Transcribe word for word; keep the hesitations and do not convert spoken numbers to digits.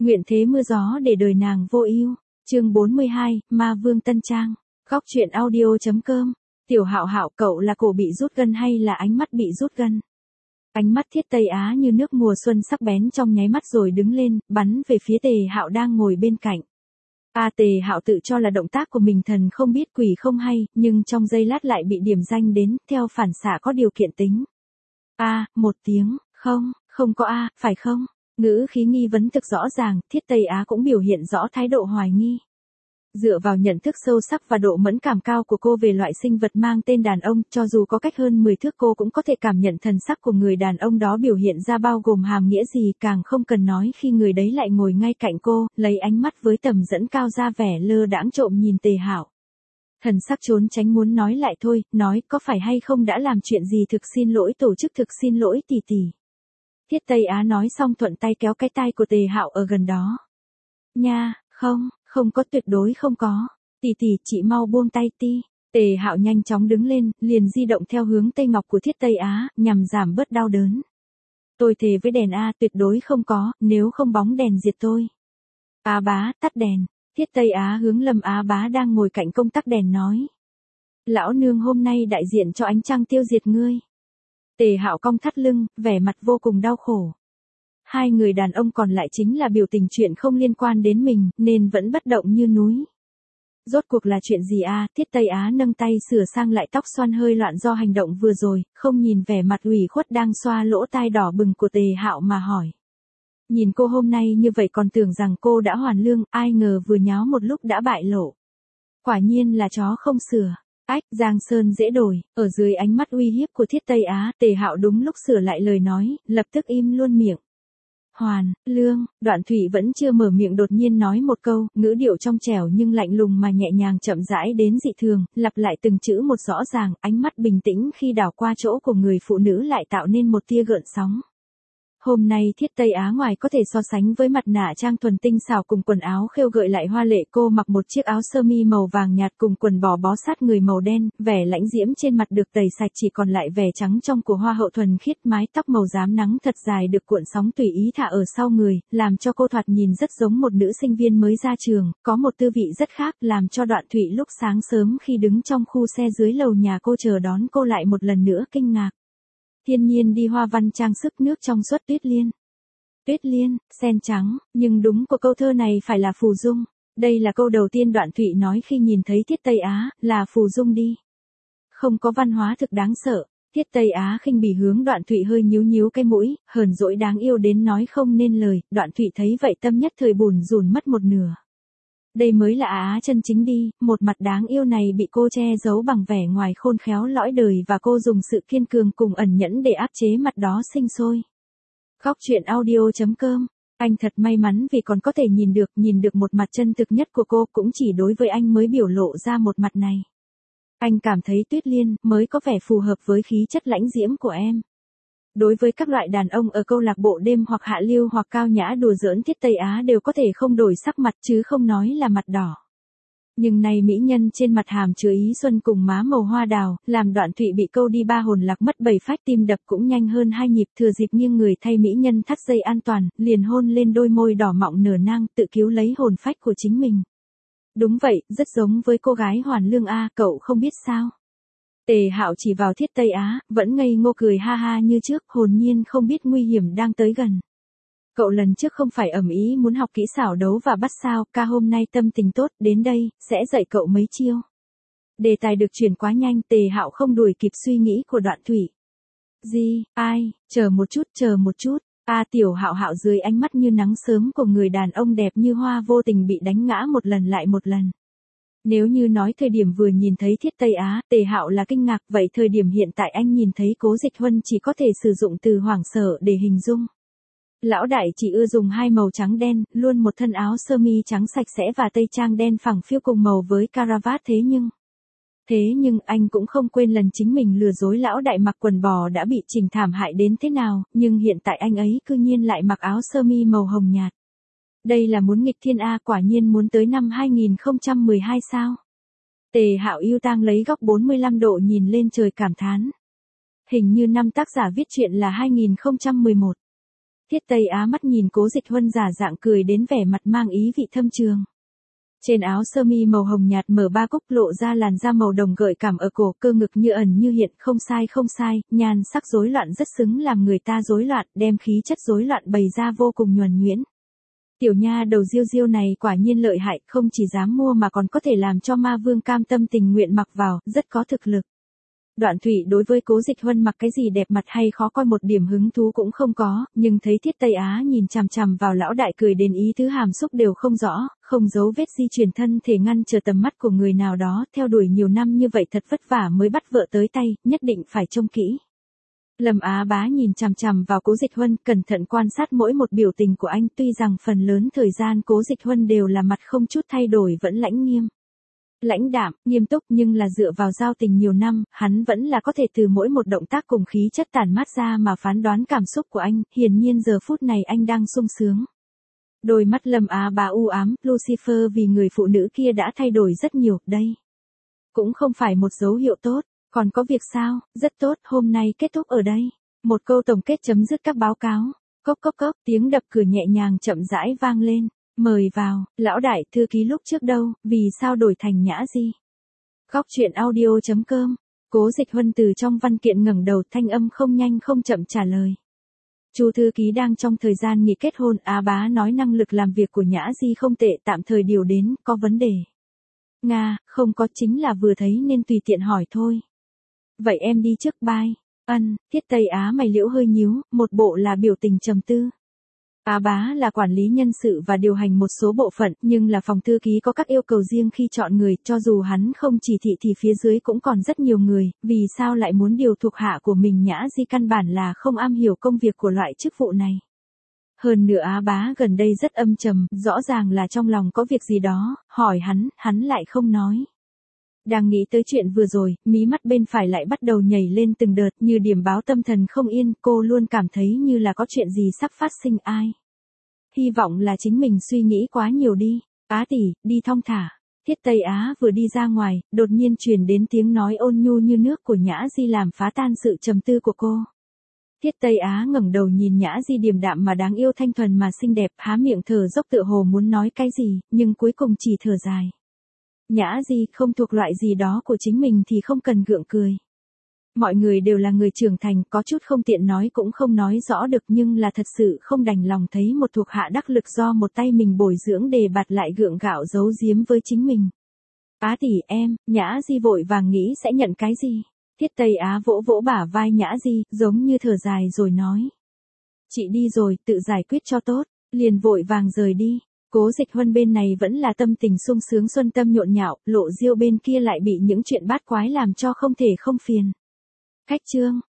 Nguyện thế mưa gió để đời nàng vô ưu. Chương bốn mươi hai, Ma Vương Tân Trang. Góc truyện audio.com. Tiểu Hạo Hạo, cậu là cổ bị rút gân hay là ánh mắt bị rút gân? Ánh mắt Thiết Tây Á như nước mùa xuân sắc bén trong nháy mắt rồi đứng lên, bắn về phía Tề Hạo đang ngồi bên cạnh. A Tề Hạo tự cho là động tác của mình thần không biết quỷ không hay, nhưng trong giây lát lại bị điểm danh đến, theo phản xạ có điều kiện tính. A, một tiếng, không, không có A, phải không? Ngữ khí nghi vấn thực rõ ràng, Thiết Tây Á cũng biểu hiện rõ thái độ hoài nghi. Dựa vào nhận thức sâu sắc và độ mẫn cảm cao của cô về loại sinh vật mang tên đàn ông, cho dù có cách hơn mười thước cô cũng có thể cảm nhận thần sắc của người đàn ông đó biểu hiện ra bao gồm hàm nghĩa gì, càng không cần nói khi người đấy lại ngồi ngay cạnh cô, lấy ánh mắt với tầm dẫn cao ra vẻ lơ đãng trộm nhìn Tề Hạo. Thần sắc trốn tránh muốn nói lại thôi, nói có phải hay không đã làm chuyện gì thực xin lỗi tổ chức thực xin lỗi tỷ tỷ. Thiết Tây Á nói xong thuận tay kéo cái tai của Tề Hạo ở gần đó. Nha, không. Không có, tuyệt đối không có. Tỷ tỷ, chị mau buông tay ti. Tề Hạo nhanh chóng đứng lên, liền di động theo hướng Tây Ngọc của Thiết Tây Á, nhằm giảm bớt đau đớn. Tôi thề với đèn A, tuyệt đối không có, nếu không bóng đèn diệt tôi. Á bá, tắt đèn. Thiết Tây Á hướng Lâm Á bá đang ngồi cạnh công tắc đèn nói. Lão nương hôm nay đại diện cho ánh trăng tiêu diệt ngươi. Tề Hạo cong thắt lưng, vẻ mặt vô cùng đau khổ. Hai người đàn ông còn lại chính là biểu tình chuyện không liên quan đến mình, nên vẫn bất động như núi. Rốt cuộc là chuyện gì a? Thiết Tây Á nâng tay sửa sang lại tóc xoăn hơi loạn do hành động vừa rồi, không nhìn vẻ mặt ủy khuất đang xoa lỗ tai đỏ bừng của Tề Hạo mà hỏi. Nhìn cô hôm nay như vậy còn tưởng rằng cô đã hoàn lương, ai ngờ vừa nháo một lúc đã bại lộ. Quả nhiên là chó không sửa. Ách, Giang Sơn dễ đổi. Ở dưới ánh mắt uy hiếp của Thiết Tây Á, Tề Hạo đúng lúc sửa lại lời nói, lập tức im luôn miệng. Hoàn, lương, Đoạn Thủy vẫn chưa mở miệng đột nhiên nói một câu, ngữ điệu trong trẻo nhưng lạnh lùng mà nhẹ nhàng chậm rãi đến dị thường, lặp lại từng chữ một rõ ràng, ánh mắt bình tĩnh khi đảo qua chỗ của người phụ nữ lại tạo nên một tia gợn sóng. Hôm nay Thiết Tây Á ngoài có thể so sánh với mặt nạ trang thuần tinh xảo cùng quần áo khêu gợi lại hoa lệ, cô mặc một chiếc áo sơ mi màu vàng nhạt cùng quần bò bó sát người màu đen, vẻ lãnh diễm trên mặt được tẩy sạch chỉ còn lại vẻ trắng trong của hoa hậu thuần khiết, mái tóc màu rám nắng thật dài được cuộn sóng tùy ý thả ở sau người, làm cho cô thoạt nhìn rất giống một nữ sinh viên mới ra trường, có một tư vị rất khác, làm cho Đoạn Thụy lúc sáng sớm khi đứng trong khu xe dưới lầu nhà cô chờ đón cô lại một lần nữa kinh ngạc. Thiên nhiên đi hoa văn trang sức nước trong suốt tuyết liên. Tuyết liên, sen trắng, nhưng đúng của câu thơ này phải là phù dung. Đây là câu đầu tiên Đoạn Thụy nói khi nhìn thấy Thiết Tây Á, là phù dung đi. Không có văn hóa thực đáng sợ. Thiết Tây Á khinh bỉ hướng Đoạn Thụy hơi nhíu nhíu cái mũi, hờn dỗi đáng yêu đến nói không nên lời. Đoạn Thụy thấy vậy tâm nhất thời bùn rùn mất một nửa. Đây mới là Á chân chính đi, một mặt đáng yêu này bị cô che giấu bằng vẻ ngoài khôn khéo lõi đời và cô dùng sự kiên cường cùng ẩn nhẫn để áp chế mặt đó sinh sôi. Góc truyện audio.com. Anh thật may mắn vì còn có thể nhìn được, nhìn được một mặt chân thực nhất của cô, cũng chỉ đối với anh mới biểu lộ ra một mặt này. Anh cảm thấy Tuyết Liên mới có vẻ phù hợp với khí chất lãnh diễm của em. Đối với các loại đàn ông ở câu lạc bộ đêm hoặc hạ lưu hoặc cao nhã đùa giỡn, Thiết Tây Á đều có thể không đổi sắc mặt chứ không nói là mặt đỏ. Nhưng này mỹ nhân trên mặt hàm chứa ý xuân cùng má màu hoa đào, làm Đoạn Thụy bị câu đi ba hồn lạc mất bảy phách, tim đập cũng nhanh hơn hai nhịp, thừa dịp nghiêng người thay mỹ nhân thắt dây an toàn, liền hôn lên đôi môi đỏ mọng nở nang, tự cứu lấy hồn phách của chính mình. Đúng vậy, rất giống với cô gái hoàn lương a, cậu không biết sao? Tề Hạo chỉ vào Thiết Tây Á, vẫn ngây ngô cười ha ha như trước, hồn nhiên không biết nguy hiểm đang tới gần. Cậu lần trước không phải ầm ĩ muốn học kỹ xảo đấu và bắt sao, ca hôm nay tâm tình tốt, đến đây, sẽ dạy cậu mấy chiêu. Đề tài được chuyển quá nhanh, Tề Hạo không đuổi kịp suy nghĩ của Đoạn Thủy. Gì, ai, chờ một chút, chờ một chút. A Tiểu Hạo Hạo dưới ánh mắt như nắng sớm của người đàn ông đẹp như hoa vô tình bị đánh ngã một lần lại một lần. Nếu như nói thời điểm vừa nhìn thấy Thiết Tây Á, Tề Hạo là kinh ngạc, vậy thời điểm hiện tại anh nhìn thấy Cố Dịch Huân chỉ có thể sử dụng từ hoảng sợ để hình dung. Lão đại chỉ ưa dùng hai màu trắng đen, luôn một thân áo sơ mi trắng sạch sẽ và tây trang đen phẳng phiu cùng màu với caravat, thế nhưng... Thế nhưng anh cũng không quên lần chính mình lừa dối lão đại mặc quần bò đã bị Trình thảm hại đến thế nào, nhưng hiện tại anh ấy cư nhiên lại mặc áo sơ mi màu hồng nhạt. Đây là muốn nghịch thiên A, quả nhiên muốn tới năm hai nghìn không trăm mười hai sao? Tề Hạo yêu tang lấy góc bốn mươi lăm độ nhìn lên trời cảm thán. Hình như năm tác giả viết chuyện là hai nghìn không trăm mười một. Thiết Tây Á mắt nhìn Cố Dịch Huân giả dạng cười đến vẻ mặt mang ý vị thâm trường. Trên áo sơ mi màu hồng nhạt mở ba cúc lộ ra làn da màu đồng gợi cảm ở cổ, cơ ngực như ẩn như hiện, không sai không sai, nhan sắc rối loạn rất xứng làm người ta rối loạn, đem khí chất rối loạn bày ra vô cùng nhuần nhuyễn. Tiểu nha đầu Diêu Diêu này quả nhiên lợi hại, không chỉ dám mua mà còn có thể làm cho ma vương cam tâm tình nguyện mặc vào, rất có thực lực. Đoạn Thụy đối với Cố Dịch Huân mặc cái gì đẹp mặt hay khó coi một điểm hứng thú cũng không có, nhưng thấy Thiết Tây Á nhìn chằm chằm vào lão đại cười đến ý tứ hàm xúc đều không rõ, không giấu vết di chuyển thân thể ngăn chờ tầm mắt của người nào đó, theo đuổi nhiều năm như vậy thật vất vả mới bắt vợ tới tay, nhất định phải trông kỹ. Lâm Á Bá nhìn chằm chằm vào Cố Dịch Huân, cẩn thận quan sát mỗi một biểu tình của anh, tuy rằng phần lớn thời gian Cố Dịch Huân đều là mặt không chút thay đổi vẫn lãnh nghiêm. Lãnh đạm, nghiêm túc nhưng là dựa vào giao tình nhiều năm, hắn vẫn là có thể từ mỗi một động tác cùng khí chất tản mát ra mà phán đoán cảm xúc của anh, hiển nhiên giờ phút này anh đang sung sướng. Đôi mắt Lâm Á Bá u ám, Lucifer vì người phụ nữ kia đã thay đổi rất nhiều, đây. Cũng không phải một dấu hiệu tốt, còn có việc sao, rất tốt, hôm nay kết thúc ở đây. Một câu tổng kết chấm dứt các báo cáo, cốc cốc cốc, tiếng đập cửa nhẹ nhàng chậm rãi vang lên. Mời vào, lão đại, thư ký lúc trước đâu, vì sao đổi thành Nhã Di? Góc truyện audio chấm com, Cố Dịch Huân từ trong văn kiện ngẩng đầu, thanh âm không nhanh không chậm trả lời. Chu thư ký đang trong thời gian nghỉ kết hôn, Á Bá nói năng lực làm việc của Nhã Di không tệ, tạm thời điều đến, có vấn đề. Nga, không có, chính là vừa thấy nên tùy tiện hỏi thôi. Vậy em đi trước, bye. Ân, Thiết Tây Á mày liễu hơi nhíu, một bộ là biểu tình trầm tư. Á Bá là quản lý nhân sự và điều hành một số bộ phận, nhưng là phòng thư ký có các yêu cầu riêng khi chọn người, cho dù hắn không chỉ thị thì phía dưới cũng còn rất nhiều người, vì sao lại muốn điều thuộc hạ của mình? Nhã Di căn bản là không am hiểu công việc của loại chức vụ này. Hơn nữa Á Bá gần đây rất âm trầm, rõ ràng là trong lòng có việc gì đó, hỏi hắn, hắn lại không nói. Đang nghĩ tới chuyện vừa rồi, mí mắt bên phải lại bắt đầu nhảy lên từng đợt như điểm báo tâm thần không yên, cô luôn cảm thấy như là có chuyện gì sắp phát sinh. Ai? Hy vọng là chính mình suy nghĩ quá nhiều đi. Á tỷ, đi thong thả. Thiết Tây Á vừa đi ra ngoài, đột nhiên truyền đến tiếng nói ôn nhu như nước của Nhã Di làm phá tan sự trầm tư của cô. Thiết Tây Á ngẩng đầu nhìn Nhã Di điềm đạm mà đáng yêu, thanh thuần mà xinh đẹp, há miệng thở dốc tựa hồ muốn nói cái gì, nhưng cuối cùng chỉ thở dài. Nhã Di không thuộc loại gì đó của chính mình thì không cần gượng cười. Mọi người đều là người trưởng thành, có chút không tiện nói cũng không nói rõ được, nhưng là thật sự không đành lòng thấy một thuộc hạ đắc lực do một tay mình bồi dưỡng đề bạt lại gượng gạo giấu giếm với chính mình. Á tỷ em, Nhã Di vội vàng nghĩ sẽ nhận cái gì. Thiết Tây Á vỗ vỗ bả vai Nhã Di, giống như thở dài rồi nói. Chị đi rồi, tự giải quyết cho tốt, liền vội vàng rời đi. Cố Dịch Huân bên này vẫn là tâm tình sung sướng xuân tâm nhộn nhạo, Lộ Diêu bên kia lại bị những chuyện bát quái làm cho không thể không phiền. Khách trương,